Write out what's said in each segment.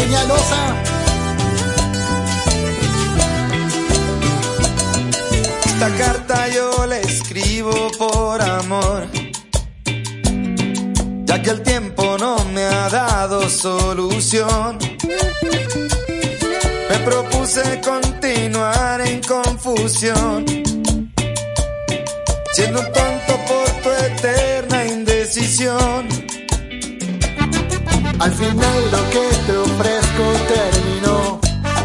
Peñalosa. Esta carta yo la escribo por amor, ya que el tiempo no me ha dado solución. Me propuse continuar en confusión, siendo un tonto por tu eterna indecisión. Al final lo que te ofrezco terminó.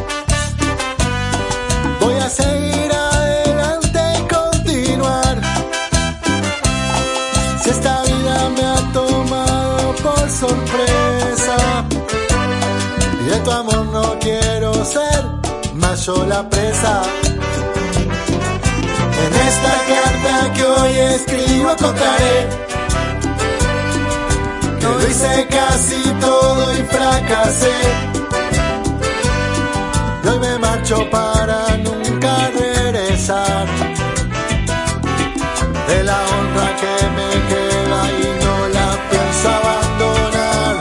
Voy a seguir adelante y continuar. Si esta vida me ha tomado por sorpresa, y de tu amor no quiero ser más yo la presa. En esta carta que hoy escribo contaré que lo hice casi todo y fracasé. Y hoy me marcho para nunca regresar. De la honra que me queda y no la pienso abandonar.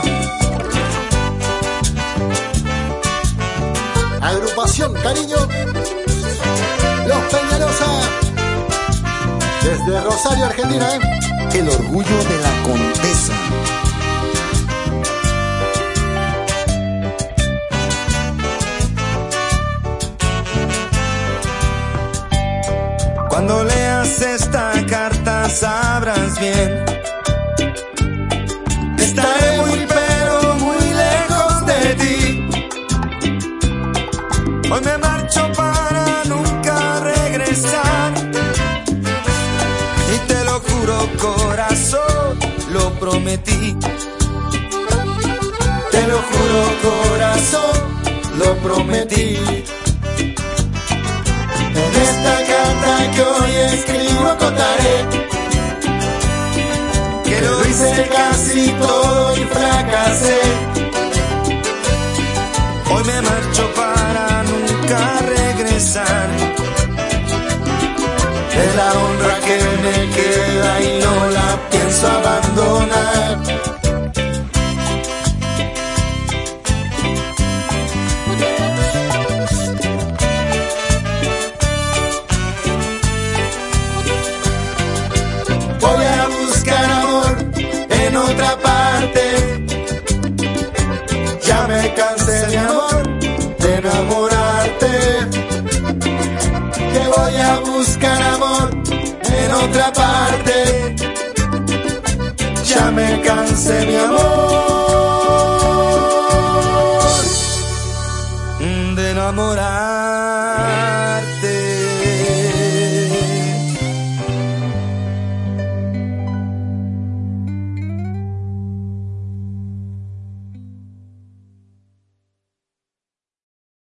Agrupación Cariño, Los Peñalosa, desde Rosario, Argentina, El orgullo de la Condesa. Cuando leas esta carta sabrás bien, estaré muy pero muy lejos de ti. Hoy me marcho para nunca regresar, y te lo juro corazón, lo prometí. Te lo juro corazón, lo prometí. En esta carta que hoy escribo contaré que lo hice casi todo y fracasé. Hoy me marcho para nunca regresar. Es la honra que me queda y no la pienso abandonar. Voy a buscar amor en otra parte. Ya me cansé, mi amor, de enamorarte. Que voy a buscar amor en otra parte. Ya me cansé, mi amor.